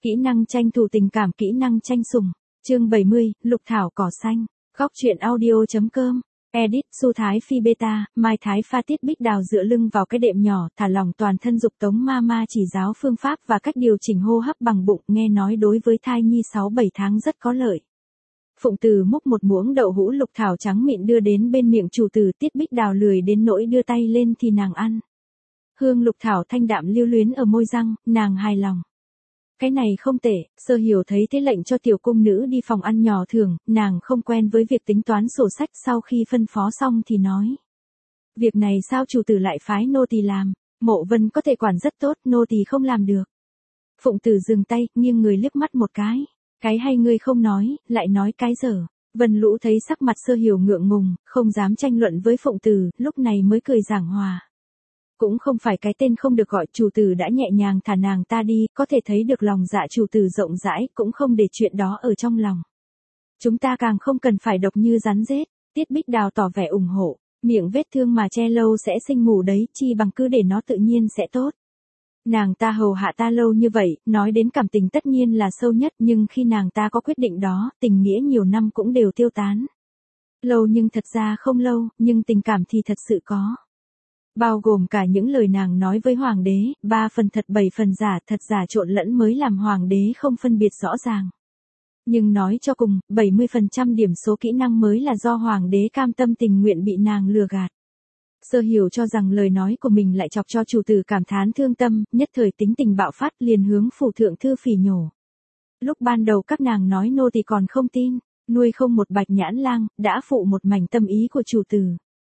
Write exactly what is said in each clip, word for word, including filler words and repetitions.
Kỹ năng tranh thủ tình cảm, kỹ năng tranh sủng. Chương bảy mươi, Lục Thảo cỏ xanh. Góc truyện audio.com. Edit, Su Thái Phi Beta, Mai Thái Pha Tiết Bích Đào dựa lưng vào cái đệm nhỏ, thả lỏng toàn thân dục tống ma ma chỉ giáo phương pháp và cách điều chỉnh hô hấp bằng bụng, nghe nói đối với thai nhi sáu bảy tháng rất có lợi. Phụng Từ múc một muỗng đậu hũ lục thảo trắng mịn đưa đến bên miệng chủ tử, Tiết Bích Đào lười đến nỗi đưa tay lên thì nàng ăn. Hương lục thảo thanh đạm lưu luyến ở môi răng, nàng hài lòng. Cái này không tệ, Sơ Hiểu thấy thế lệnh cho tiểu cung nữ đi phòng ăn nhỏ thưởng, nàng không quen với việc tính toán sổ sách, sau khi phân phó xong thì nói. Việc này sao chủ tử lại phái nô tỳ làm, Mộ Vân có thể quản rất tốt, nô tỳ không làm được. Phụng Tử dừng tay, nghiêng người liếc mắt một cái. Cái hay ngươi không nói, lại nói cái dở. Vân Lũ thấy sắc mặt Sơ Hiểu ngượng ngùng, không dám tranh luận với Phụng Tử, lúc này mới cười giảng hòa. Cũng không phải cái tên không được gọi, chủ tử đã nhẹ nhàng thả nàng ta đi, có thể thấy được lòng dạ chủ tử rộng rãi, cũng không để chuyện đó ở trong lòng. Chúng ta càng không cần phải độc như rắn rết. Tiết Bích Đào tỏ vẻ ủng hộ, miệng vết thương mà che lâu sẽ sinh mù đấy, chi bằng cứ để nó tự nhiên sẽ tốt. Nàng ta hầu hạ ta lâu như vậy, nói đến cảm tình tất nhiên là sâu nhất, nhưng khi nàng ta có quyết định đó, tình nghĩa nhiều năm cũng đều tiêu tán. Lâu nhưng thật ra không lâu, nhưng tình cảm thì thật sự có. Bao gồm cả những lời nàng nói với hoàng đế, ba phần thật bảy phần giả, thật giả trộn lẫn mới làm hoàng đế không phân biệt rõ ràng. Nhưng nói cho cùng, bảy mươi phần trăm điểm số kỹ năng mới là do hoàng đế cam tâm tình nguyện bị nàng lừa gạt. Sơ Hiểu cho rằng lời nói của mình lại chọc cho chủ tử cảm thán thương tâm, nhất thời tính tình bạo phát liền hướng phủ thượng thư phỉ nhổ. Lúc ban đầu các nàng nói nô thì còn không tin, nuôi không một bạch nhãn lang, đã phụ một mảnh tâm ý của chủ tử.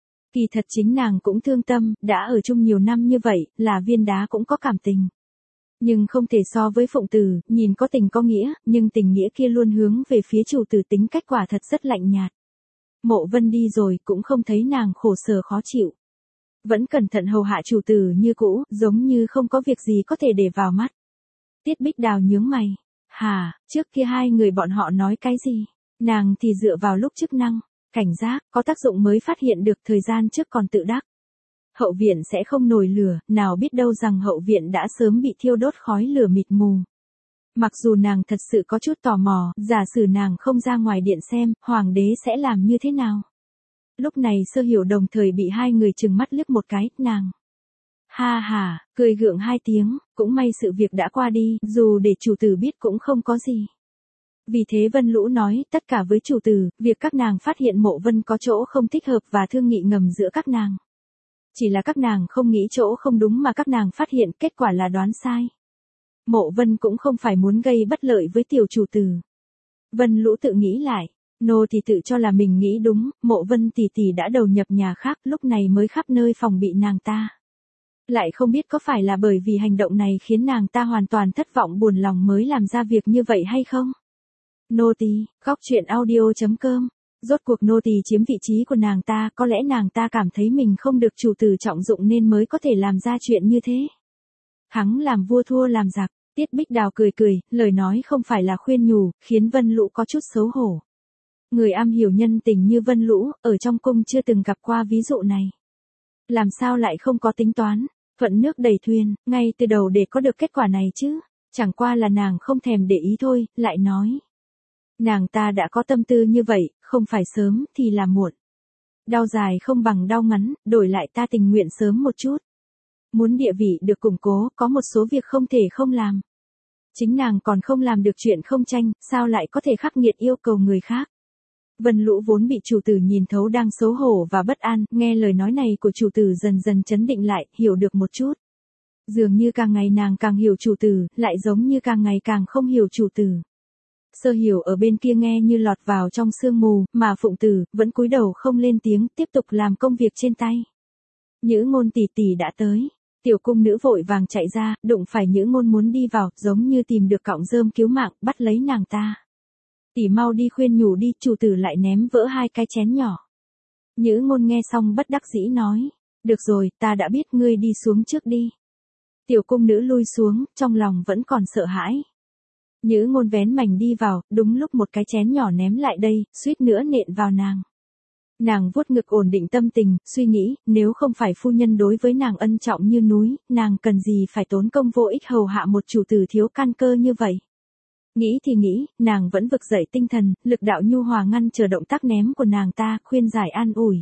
Kỳ thật chính nàng cũng thương tâm, đã ở chung nhiều năm như vậy, là viên đá cũng có cảm tình. Nhưng không thể so với Phụng Tử, nhìn có tình có nghĩa, nhưng tình nghĩa kia luôn hướng về phía chủ tử, tính cách quả thật rất lạnh nhạt. Mộ Vân đi rồi, cũng không thấy nàng khổ sở khó chịu. Vẫn cẩn thận hầu hạ chủ tử như cũ, giống như không có việc gì có thể để vào mắt. Tiết Bích Đào nhướng mày. Hà, trước kia hai người bọn họ nói cái gì? Nàng thì dựa vào lúc chức năng, cảnh giác, có tác dụng mới phát hiện được, thời gian trước còn tự đắc. Hậu viện sẽ không nổi lửa, nào biết đâu rằng hậu viện đã sớm bị thiêu đốt khói lửa mịt mù. Mặc dù nàng thật sự có chút tò mò, giả sử nàng không ra ngoài điện xem, hoàng đế sẽ làm như thế nào? Lúc này Sơ Hiểu đồng thời bị hai người trừng mắt liếc một cái, nàng. Ha ha, cười gượng hai tiếng, cũng may sự việc đã qua đi, dù để chủ tử biết cũng không có gì. Vì thế Vân Lũ nói, tất cả với chủ tử, việc các nàng phát hiện Mộ Vân có chỗ không thích hợp và thương nghị ngầm giữa các nàng. Chỉ là các nàng không nghĩ chỗ không đúng mà các nàng phát hiện, kết quả là đoán sai. Mộ Vân cũng không phải muốn gây bất lợi với tiểu chủ tử. Vân Lũ tự nghĩ lại, nô thì tự cho là mình nghĩ đúng, Mộ Vân tỷ tỷ đã đầu nhập nhà khác, lúc này mới khắp nơi phòng bị nàng ta. Lại không biết có phải là bởi vì hành động này khiến nàng ta hoàn toàn thất vọng buồn lòng mới làm ra việc như vậy hay không? Nô tỳ, góc truyện audio.com. Rốt cuộc nô tỳ chiếm vị trí của nàng ta, có lẽ nàng ta cảm thấy mình không được chủ tử trọng dụng nên mới có thể làm ra chuyện như thế. Thắng làm vua thua làm giặc, Tiết Bích Đào cười cười, lời nói không phải là khuyên nhủ, khiến Vân Lũ có chút xấu hổ. Người am hiểu nhân tình như Vân Lũ, ở trong cung chưa từng gặp qua ví dụ này. Làm sao lại không có tính toán, thuận nước đẩy thuyền, ngay từ đầu để có được kết quả này chứ, chẳng qua là nàng không thèm để ý thôi, lại nói. Nàng ta đã có tâm tư như vậy, không phải sớm thì là muộn. Đau dài không bằng đau ngắn, đổi lại ta tình nguyện sớm một chút. Muốn địa vị được củng cố, có một số việc không thể không làm. Chính nàng còn không làm được chuyện không tranh, sao lại có thể khắc nghiệt yêu cầu người khác. Vân Lũ vốn bị chủ tử nhìn thấu đang xấu hổ và bất an, nghe lời nói này của chủ tử dần dần chấn định lại, hiểu được một chút. Dường như càng ngày nàng càng hiểu chủ tử, lại giống như càng ngày càng không hiểu chủ tử. Sơ Hiểu ở bên kia nghe như lọt vào trong sương mù, mà Phụng Tử vẫn cúi đầu không lên tiếng, tiếp tục làm công việc trên tay. Nhữ Ngôn tỷ tỷ đã tới. Tiểu cung nữ vội vàng chạy ra, đụng phải Nhữ Ngôn muốn đi vào, giống như tìm được cọng rơm cứu mạng, bắt lấy nàng ta. Tỷ mau đi khuyên nhủ đi, chủ tử lại ném vỡ hai cái chén nhỏ. Nhữ Ngôn nghe xong bất đắc dĩ nói, được rồi, ta đã biết, ngươi đi xuống trước đi. Tiểu cung nữ lui xuống, trong lòng vẫn còn sợ hãi. Nhữ Ngôn vén mảnh đi vào, đúng lúc một cái chén nhỏ ném lại đây, suýt nữa nện vào nàng. Nàng vuốt ngực ổn định tâm tình, suy nghĩ, nếu không phải phu nhân đối với nàng ân trọng như núi, nàng cần gì phải tốn công vô ích hầu hạ một chủ tử thiếu căn cơ như vậy. Nghĩ thì nghĩ, nàng vẫn vực dậy tinh thần, lực đạo nhu hòa ngăn chờ động tác ném của nàng ta, khuyên giải an ủi.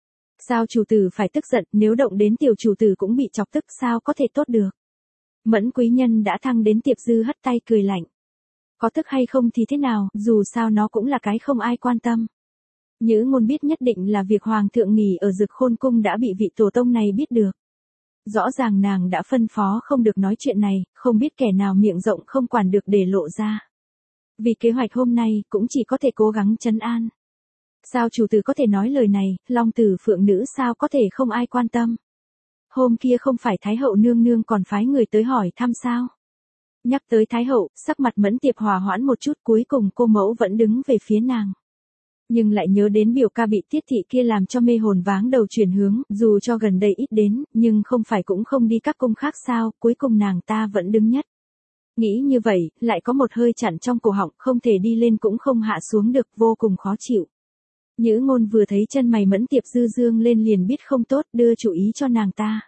Sao chủ tử phải tức giận, nếu động đến tiểu chủ tử cũng bị chọc tức, sao có thể tốt được. Mẫn quý nhân đã thăng đến Tiệp Dư hất tay cười lạnh. Có tức hay không thì thế nào, dù sao nó cũng là cái không ai quan tâm. Nhữ Ngôn biết nhất định là việc hoàng thượng nghỉ ở Dực Khôn cung đã bị vị tổ tông này biết được. Rõ ràng nàng đã phân phó không được nói chuyện này, không biết kẻ nào miệng rộng không quản được để lộ ra. Vì kế hoạch hôm nay cũng chỉ có thể cố gắng trấn an. Sao chủ tử có thể nói lời này, long tử phượng nữ sao có thể không ai quan tâm. Hôm kia không phải Thái hậu nương nương còn phái người tới hỏi thăm sao. Nhắc tới Thái hậu, sắc mặt Mẫn Tiệp hòa hoãn một chút, cuối cùng cô mẫu vẫn đứng về phía nàng. Nhưng lại nhớ đến biểu ca bị Tiết thị kia làm cho mê hồn váng đầu chuyển hướng, dù cho gần đây ít đến, nhưng không phải cũng không đi các cung khác sao, cuối cùng nàng ta vẫn đứng nhất. Nghĩ như vậy, lại có một hơi chặn trong cổ họng, không thể đi lên cũng không hạ xuống được, vô cùng khó chịu. Nhữ Ngôn vừa thấy chân mày Mẫn Tiệp dư dương lên liền biết không tốt, đưa chủ ý cho nàng ta.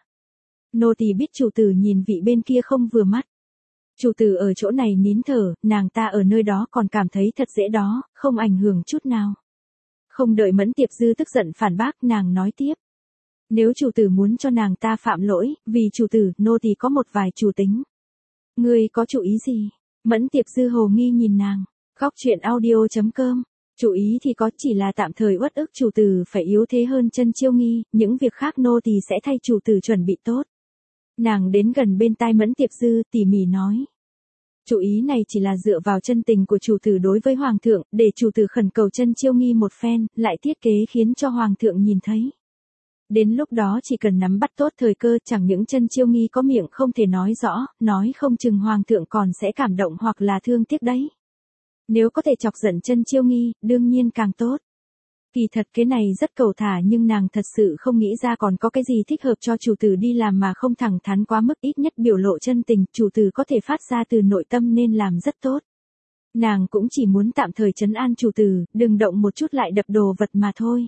Nô tỳ biết chủ tử nhìn vị bên kia không vừa mắt. Chủ tử ở chỗ này nín thở, nàng ta ở nơi đó còn cảm thấy thật dễ đó, không ảnh hưởng chút nào. Không đợi Mẫn Tiệp dư tức giận phản bác, nàng nói tiếp. Nếu chủ tử muốn cho nàng ta phạm lỗi, vì chủ tử, nô tỳ có một vài chủ tính. Ngươi có chủ ý gì? Mẫn Tiệp dư hồ nghi nhìn nàng. Góc truyện audio chấm com. Chủ ý thì có, chỉ là tạm thời uất ức chủ tử phải yếu thế hơn Chân Chiêu Nghi, những việc khác nô tỳ sẽ thay chủ tử chuẩn bị tốt. Nàng đến gần bên tai Mẫn Tiệp dư, tỉ mỉ nói. Chủ ý này chỉ là dựa vào chân tình của chủ tử đối với hoàng thượng, để chủ tử khẩn cầu Chân Chiêu Nghi một phen, lại thiết kế khiến cho hoàng thượng nhìn thấy. Đến lúc đó chỉ cần nắm bắt tốt thời cơ, chẳng những Chân Chiêu Nghi có miệng không thể nói rõ, nói không chừng hoàng thượng còn sẽ cảm động hoặc là thương tiếc đấy. Nếu có thể chọc giận Chân Chiêu Nghi, đương nhiên càng tốt. Kỳ thật cái này rất cầu thả nhưng nàng thật sự không nghĩ ra còn có cái gì thích hợp cho chủ tử đi làm mà không thẳng thắn quá mức, ít nhất biểu lộ chân tình, chủ tử có thể phát ra từ nội tâm nên làm rất tốt. Nàng cũng chỉ muốn tạm thời trấn an chủ tử, đừng động một chút lại đập đồ vật mà thôi.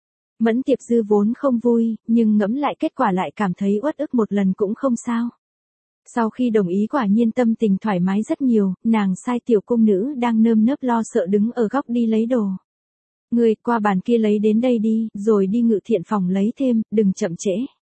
Mẫn Tiệp dư vốn không vui, nhưng ngẫm lại kết quả lại cảm thấy uất ức một lần cũng không sao. Sau khi đồng ý quả nhiên tâm tình thoải mái rất nhiều, nàng sai tiểu cung nữ đang nơm nớp lo sợ đứng ở góc đi lấy đồ. Người qua bàn kia lấy đến đây đi, rồi đi ngự thiện phòng lấy thêm, đừng chậm trễ.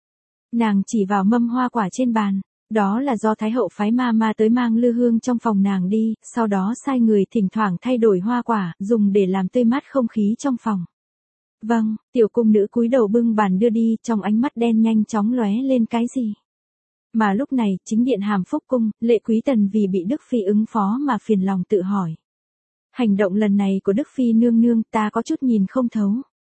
Nàng chỉ vào mâm hoa quả trên bàn, đó là do Thái hậu phái ma ma tới mang lư hương trong phòng nàng đi, sau đó sai người thỉnh thoảng thay đổi hoa quả, dùng để làm tươi mát không khí trong phòng. Vâng, tiểu cung nữ cúi đầu bưng bàn đưa đi, trong ánh mắt đen nhanh chóng lóe lên cái gì. Mà lúc này, chính điện Hàm Phúc cung, Lệ Quý Tần vì bị Đức Phi ứng phó mà phiền lòng tự hỏi. Hành động lần này của Đức Phi nương nương ta có chút nhìn không thấu.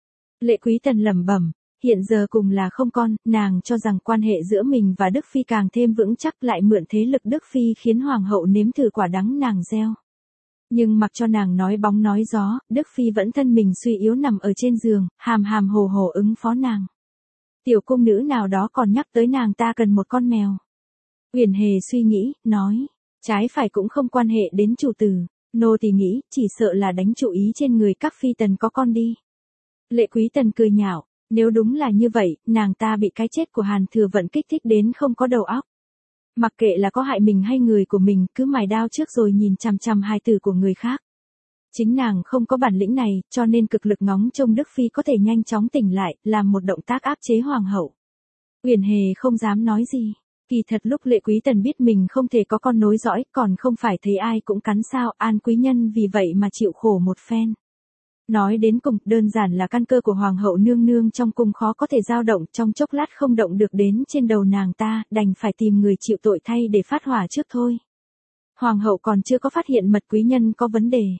Lệ Quý Tần lẩm bẩm, hiện giờ cùng là không con, nàng cho rằng quan hệ giữa mình và Đức Phi càng thêm vững chắc, lại mượn thế lực Đức Phi khiến Hoàng hậu nếm thử quả đắng nàng gieo. Nhưng mặc cho nàng nói bóng nói gió, Đức Phi vẫn thân mình suy yếu nằm ở trên giường, hàm hàm hồ hồ ứng phó nàng. Tiểu cung nữ nào đó còn nhắc tới nàng ta cần một con mèo. Uyển Hề suy nghĩ, nói, trái phải cũng không quan hệ đến chủ tử, nô tỳ nghĩ, chỉ sợ là đánh chủ ý trên người các phi tần có con đi. Lệ Quý Tần cười nhạo, nếu đúng là như vậy, nàng ta bị cái chết của Hàn Thừa Vận kích thích đến không có đầu óc. Mặc kệ là có hại mình hay người của mình, cứ mài đao trước rồi nhìn chằm chằm hài tử của người khác. Chính nàng không có bản lĩnh này, cho nên cực lực ngóng trông Đức Phi có thể nhanh chóng tỉnh lại, làm một động tác áp chế hoàng hậu. Uyển Hề không dám nói gì. Kỳ thật lúc Lệ Quý Tần biết mình không thể có con nối dõi, còn không phải thấy ai cũng cắn sao, An quý nhân vì vậy mà chịu khổ một phen. Nói đến cùng, đơn giản là căn cơ của hoàng hậu nương nương trong cung khó có thể dao động, trong chốc lát không động được đến trên đầu nàng ta, đành phải tìm người chịu tội thay để phát hỏa trước thôi. Hoàng hậu còn chưa có phát hiện mật quý nhân có vấn đề.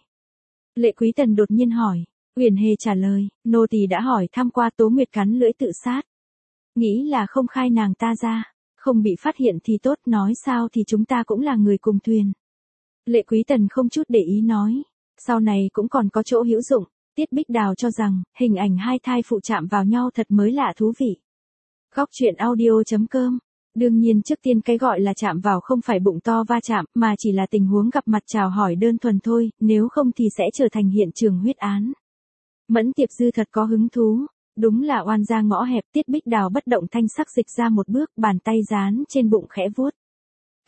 Lệ Quý Tần đột nhiên hỏi, Uyển Hề trả lời, nô tỳ đã hỏi thăm qua Tố Nguyệt cắn lưỡi tự sát. Nghĩ là không khai nàng ta ra, không bị phát hiện thì tốt, nói sao thì chúng ta cũng là người cùng thuyền. Lệ Quý Tần không chút để ý nói, sau này cũng còn có chỗ hữu dụng. Tiết Bích Đào cho rằng, hình ảnh hai thai phụ chạm vào nhau thật mới lạ thú vị. Góc truyện audio chấm com. Đương nhiên trước tiên cái gọi là chạm vào không phải bụng to va chạm, mà chỉ là tình huống gặp mặt chào hỏi đơn thuần thôi, nếu không thì sẽ trở thành hiện trường huyết án. Mẫn Tiệp dư thật có hứng thú, đúng là oan gia ngõ hẹp. Tiết Bích Đào bất động thanh sắc dịch ra một bước, bàn tay dán trên bụng khẽ vuốt.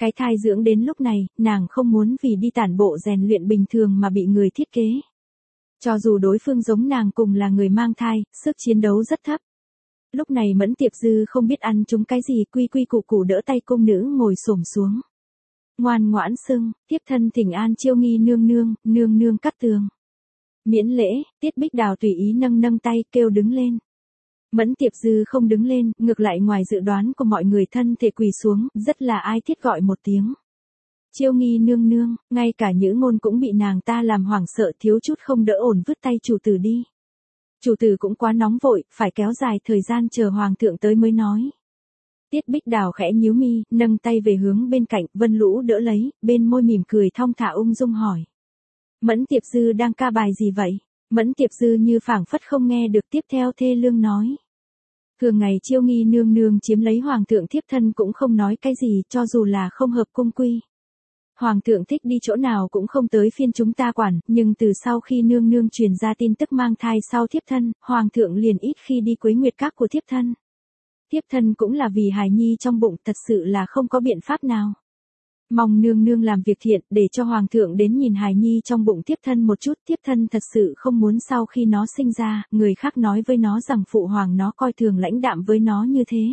Cái thai dưỡng đến lúc này, nàng không muốn vì đi tản bộ rèn luyện bình thường mà bị người thiết kế. Cho dù đối phương giống nàng cùng là người mang thai, sức chiến đấu rất thấp. Lúc này Mẫn Tiệp Dư không biết ăn chúng cái gì, quy quy củ củ đỡ tay cung nữ ngồi xổm xuống. Ngoan ngoãn xưng, tiếp thân thỉnh an Chiêu Nghi nương nương, nương nương cắt tường. Miễn lễ, Tiết Bích Đào tùy ý nâng nâng tay kêu đứng lên. Mẫn Tiệp Dư không đứng lên, ngược lại ngoài dự đoán của mọi người thân thể quỳ xuống, rất là ai thiết gọi một tiếng. Chiêu Nghi nương nương, ngay cả Nhữ Ngôn cũng bị nàng ta làm hoảng sợ thiếu chút không đỡ ổn vứt tay chủ tử đi. Chủ tử cũng quá nóng vội, phải kéo dài thời gian chờ hoàng thượng tới mới nói. Tiết Bích Đào khẽ nhíu mi, nâng tay về hướng bên cạnh, Vân Lũ đỡ lấy, bên môi mỉm cười thong thả ung dung hỏi. Mẫn Tiệp Dư đang ca bài gì vậy? Mẫn Tiệp Dư như phảng phất không nghe được, tiếp theo thê lương nói. Thường ngày Chiêu Nghi nương nương chiếm lấy hoàng thượng thiếp thân cũng không nói cái gì, cho dù là không hợp cung quy. Hoàng thượng thích đi chỗ nào cũng không tới phiên chúng ta quản, nhưng từ sau khi nương nương truyền ra tin tức mang thai sau thiếp thân, hoàng thượng liền ít khi đi quấy nguyệt các của thiếp thân. Thiếp thân cũng là vì hài nhi trong bụng, thật sự là không có biện pháp nào. Mong nương nương làm việc thiện, để cho hoàng thượng đến nhìn hài nhi trong bụng thiếp thân một chút, thiếp thân thật sự không muốn sau khi nó sinh ra, người khác nói với nó rằng phụ hoàng nó coi thường lãnh đạm với nó như thế.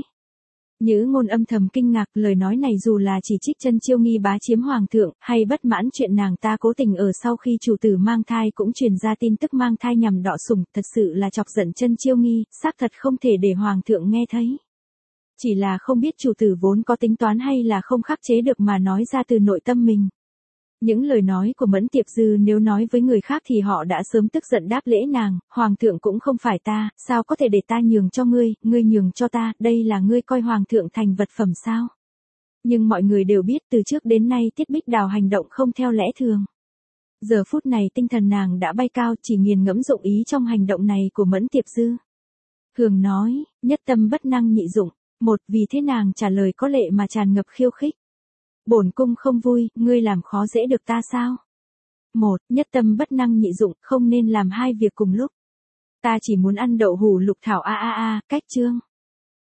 Nhữ Ngôn âm thầm kinh ngạc, lời nói này dù là chỉ trích chân Chiêu Nghi bá chiếm hoàng thượng, hay bất mãn chuyện nàng ta cố tình ở sau khi chủ tử mang thai cũng truyền ra tin tức mang thai nhằm đọ sủng, thật sự là chọc giận chân Chiêu Nghi, xác thật không thể để hoàng thượng nghe thấy. Chỉ là không biết chủ tử vốn có tính toán hay là không khắc chế được mà nói ra từ nội tâm mình. Những lời nói của Mẫn Tiệp Dư nếu nói với người khác thì họ đã sớm tức giận đáp lễ nàng, hoàng thượng cũng không phải ta, sao có thể để ta nhường cho ngươi, ngươi nhường cho ta, đây là ngươi coi hoàng thượng thành vật phẩm sao? Nhưng mọi người đều biết từ trước đến nay Tiết Bích Đào hành động không theo lẽ thường. Giờ phút này tinh thần nàng đã bay cao, chỉ nghiền ngẫm dụng ý trong hành động này của Mẫn Tiệp Dư. Thường nói, nhất tâm bất năng nhị dụng, một vì thế nàng trả lời có lệ mà tràn ngập khiêu khích. Bổn cung không vui, ngươi làm khó dễ được ta sao? Một, nhất tâm bất năng nhị dụng, không nên làm hai việc cùng lúc. Ta chỉ muốn ăn đậu hủ lục thảo a a a, cách chương.